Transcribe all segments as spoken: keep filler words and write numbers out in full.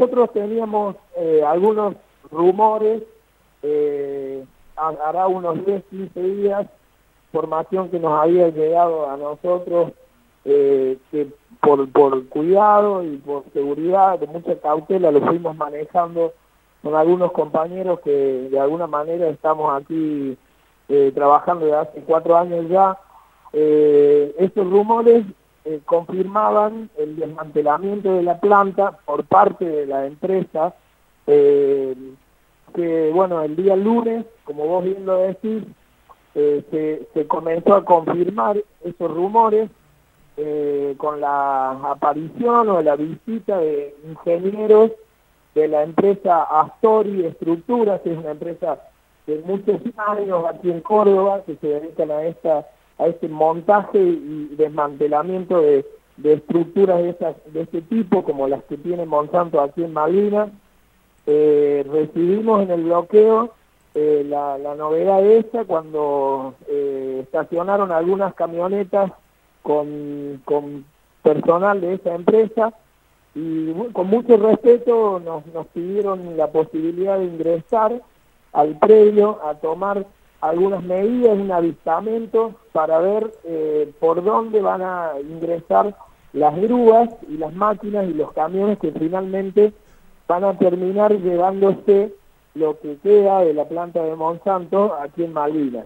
nosotros teníamos eh, algunos rumores, eh, hará unos diez, quince días, información que nos había llegado a nosotros, eh, que por, por cuidado y por seguridad, con mucha cautela, lo fuimos manejando con algunos compañeros que de alguna manera estamos aquí eh, trabajando desde hace cuatro años ya. Eh, estos rumores eh, confirmaban el desmantelamiento de la planta por parte de la empresa, eh, que bueno, el día lunes, como vos bien lo decís, eh, se, se comenzó a confirmar esos rumores eh, con la aparición o la visita de ingenieros de la empresa Astori Estructuras, que es una empresa de muchos años aquí en Córdoba, que se dedican a esta a este montaje y desmantelamiento de, de estructuras de, esas, de este tipo, como las que tiene Monsanto aquí en Malvinas. Eh, recibimos en el bloqueo eh, la, la novedad esa cuando eh, estacionaron algunas camionetas con, con personal de esa empresa y con mucho respeto nos, nos pidieron la posibilidad de ingresar al predio a tomar algunas medidas, un avistamento para ver eh, por dónde van a ingresar las grúas y las máquinas y los camiones que finalmente van a terminar llevándose lo que queda de la planta de Monsanto aquí en Malvinas.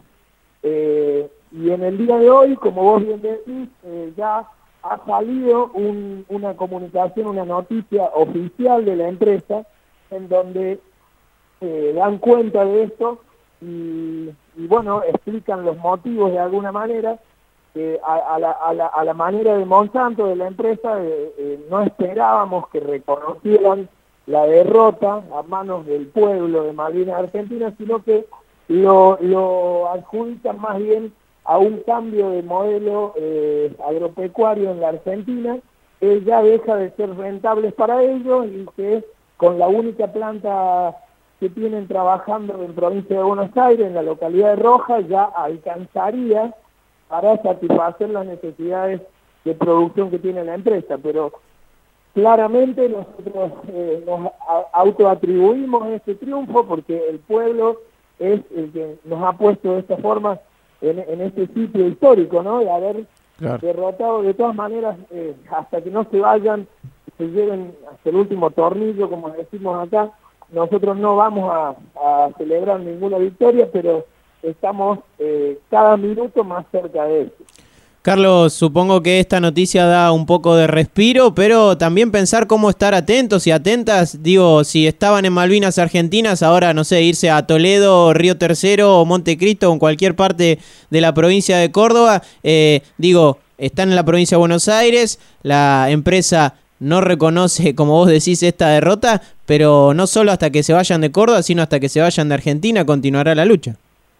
Eh, y en el día de hoy, como vos bien decís, eh, ya ha salido un, una comunicación, una noticia oficial de la empresa en donde eh, dan cuenta de esto y, y bueno, explican los motivos de alguna manera. Eh, a, a, la, a, la, a la manera de Monsanto, de la empresa, eh, eh, no esperábamos que reconocieran la derrota a manos del pueblo de Malvinas Argentina, sino que lo, lo adjudican más bien a un cambio de modelo eh, agropecuario en la Argentina, que ya deja de ser rentables para ellos y que con la única planta que tienen trabajando en provincia de Buenos Aires, en la localidad de Rojas, ya alcanzaría para satisfacer las necesidades de producción que tiene la empresa. Pero claramente nosotros eh, nos autoatribuimos este triunfo porque el pueblo es el que nos ha puesto de esta forma en, en este sitio histórico, ¿no? De haber claro. derrotado de todas maneras, eh, hasta que no se vayan, se lleven hasta el último tornillo, como decimos acá. Nosotros no vamos a, a celebrar ninguna victoria, pero estamos eh, cada minuto más cerca de eso. Carlos, supongo que esta noticia da un poco de respiro, pero también pensar cómo estar atentos y atentas. Digo, si estaban en Malvinas Argentinas, ahora, no sé, irse a Toledo, Río Tercero o Montecristo o en cualquier parte de la provincia de Córdoba. Eh, digo, están en la provincia de Buenos Aires, la empresa no reconoce, como vos decís, esta derrota, pero no solo hasta que se vayan de Córdoba, sino hasta que se vayan de Argentina, continuará la lucha.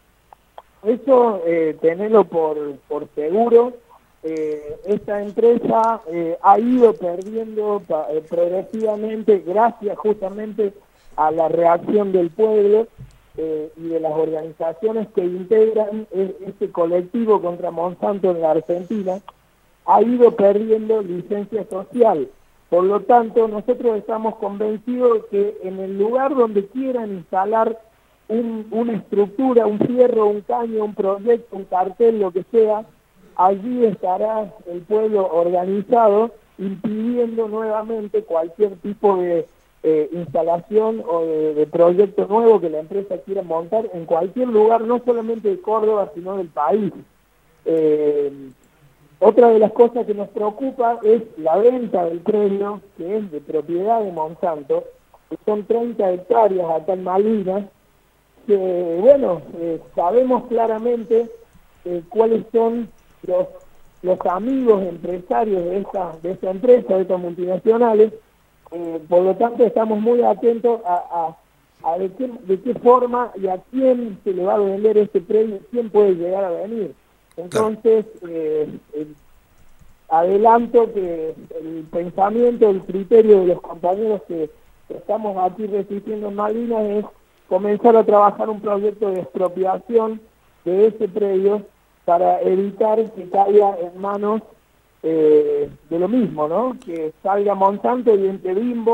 Eso, eh, tenerlo por, por seguro. Eh, esta empresa eh, ha ido perdiendo eh, progresivamente, gracias justamente a la reacción del pueblo eh, y de las organizaciones que integran este colectivo contra Monsanto en la Argentina, ha ido perdiendo licencia social. Por lo tanto, nosotros estamos convencidos que en el lugar donde quieran instalar Un, una estructura, un fierro, un caño, un proyecto, un cartel, lo que sea, allí estará el pueblo organizado impidiendo nuevamente cualquier tipo de eh, instalación o de, de proyecto nuevo que la empresa quiera montar en cualquier lugar, no solamente de Córdoba, sino del país. Eh, otra de las cosas que nos preocupa es la venta del predio, que es de propiedad de Monsanto, que son treinta hectáreas acá en Malvinas, que bueno, eh, sabemos claramente eh, cuáles son los, los amigos empresarios de esta, de esta empresa, de estas multinacionales, eh, por lo tanto estamos muy atentos a, a, a de, qué, de qué forma y a quién se le va a vender este premio, quién puede llegar a venir. Entonces, eh, eh, adelanto que el pensamiento, el criterio de los compañeros que, que estamos aquí resistiendo en Malvinas es comenzar a trabajar un proyecto de expropiación de ese predio para evitar que caiga en manos eh, de lo mismo, ¿no? Que salga Monsanto y entre Bimbo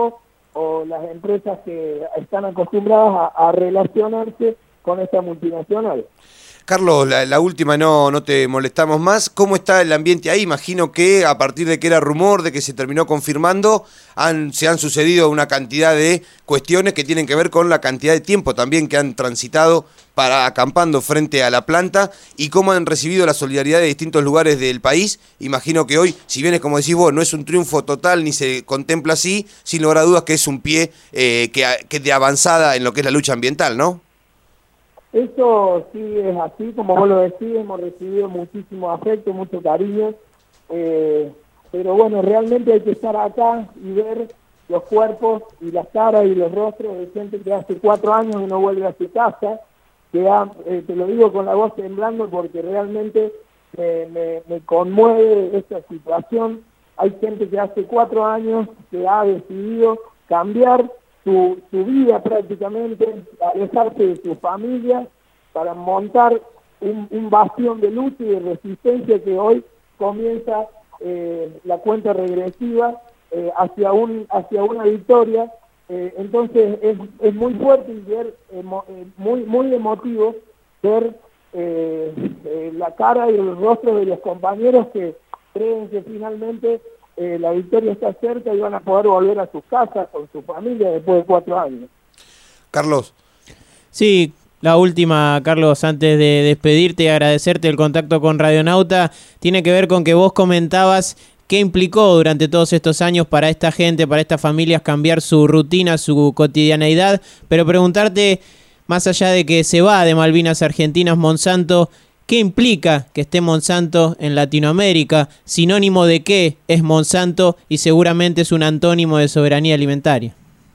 o las empresas que están acostumbradas a, a relacionarse con esta multinacional. Carlos, la, la última, no, no te molestamos más. ¿Cómo está el ambiente ahí? Imagino que a partir de que era rumor, de que se terminó confirmando, han, se han sucedido una cantidad de cuestiones que tienen que ver con la cantidad de tiempo también que han transitado para acampando frente a la planta y cómo han recibido la solidaridad de distintos lugares del país. Imagino que hoy, si bien es como decís vos, no es un triunfo total ni se contempla así, sin lugar a dudas que es un pie eh, que, que de avanzada en lo que es la lucha ambiental, ¿no? Eso sí es así, como vos lo decís, hemos recibido muchísimo afecto, mucho cariño, eh, pero bueno, realmente hay que estar acá y ver los cuerpos y las caras y los rostros de gente que hace cuatro años que no vuelve a su casa, que ha, eh, te lo digo con la voz temblando porque realmente me, me, me conmueve esta situación. Hay gente que hace cuatro años que ha decidido cambiar Su, su vida prácticamente, alejarse de su familia para montar un, un bastión de lucha y de resistencia que hoy comienza eh, la cuenta regresiva eh, hacia un hacia una victoria. Eh, entonces es, es muy fuerte y ver, eh, muy, muy emotivo ver eh, eh, la cara y el rostro de los compañeros que creen que finalmente Eh, la victoria está cerca y van a poder volver a sus casas con su familia después de cuatro años. Carlos. Sí, la última, Carlos, antes de despedirte y agradecerte el contacto con Radionauta, tiene que ver con que vos comentabas qué implicó durante todos estos años para esta gente, para estas familias, cambiar su rutina, su cotidianeidad, pero preguntarte, más allá de que se va de Malvinas Argentinas Monsanto, ¿qué implica que esté Monsanto en Latinoamérica? ¿Sinónimo de qué es Monsanto? Y seguramente es un antónimo de soberanía alimentaria.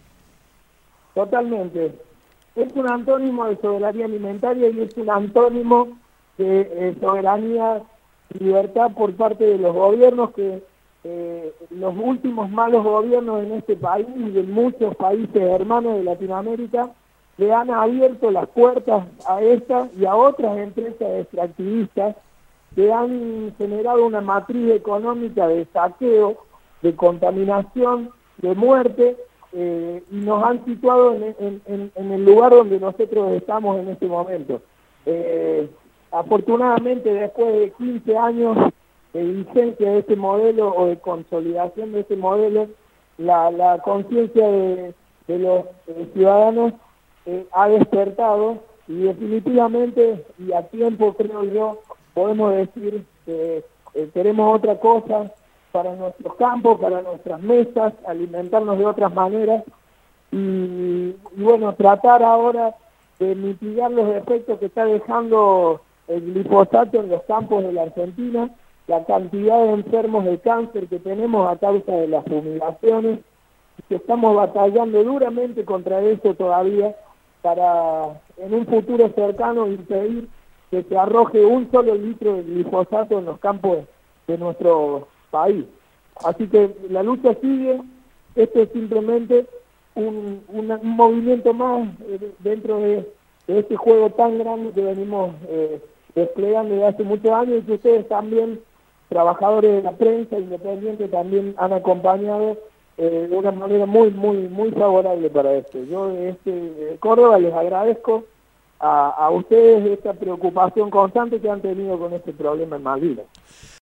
Totalmente. Es un antónimo de soberanía alimentaria y es un antónimo de eh, soberanía y libertad por parte de los gobiernos que eh, los últimos malos gobiernos en este país y en muchos países hermanos de Latinoamérica le han abierto las puertas a esta y a otras empresas extractivistas que han generado una matriz económica de saqueo, de contaminación, de muerte, eh, y nos han situado en, en, en, en el lugar donde nosotros estamos en este momento. Eh, afortunadamente, después de quince años de vigencia de este modelo o de consolidación de este modelo, la, la conciencia de, de los eh, ciudadanos Eh, ha despertado y definitivamente y a tiempo creo yo podemos decir que eh, queremos otra cosa para nuestros campos, para nuestras mesas, alimentarnos de otras maneras y, y bueno, tratar ahora de mitigar los efectos que está dejando el glifosato en los campos de la Argentina, la cantidad de enfermos de cáncer que tenemos a causa de las fumigaciones, que estamos batallando duramente contra eso todavía, para en un futuro cercano impedir que se arroje un solo litro de glifosato en los campos de nuestro país. Así que la lucha sigue, esto es simplemente un, un, un movimiento más eh, dentro de, de este juego tan grande que venimos eh, desplegando desde hace muchos años y que ustedes también, trabajadores de la prensa independiente, también han acompañado Eh, de una manera muy, muy, muy favorable para esto. Yo de este de Córdoba les agradezco a, a ustedes esta preocupación constante que han tenido con este problema en Malvinas.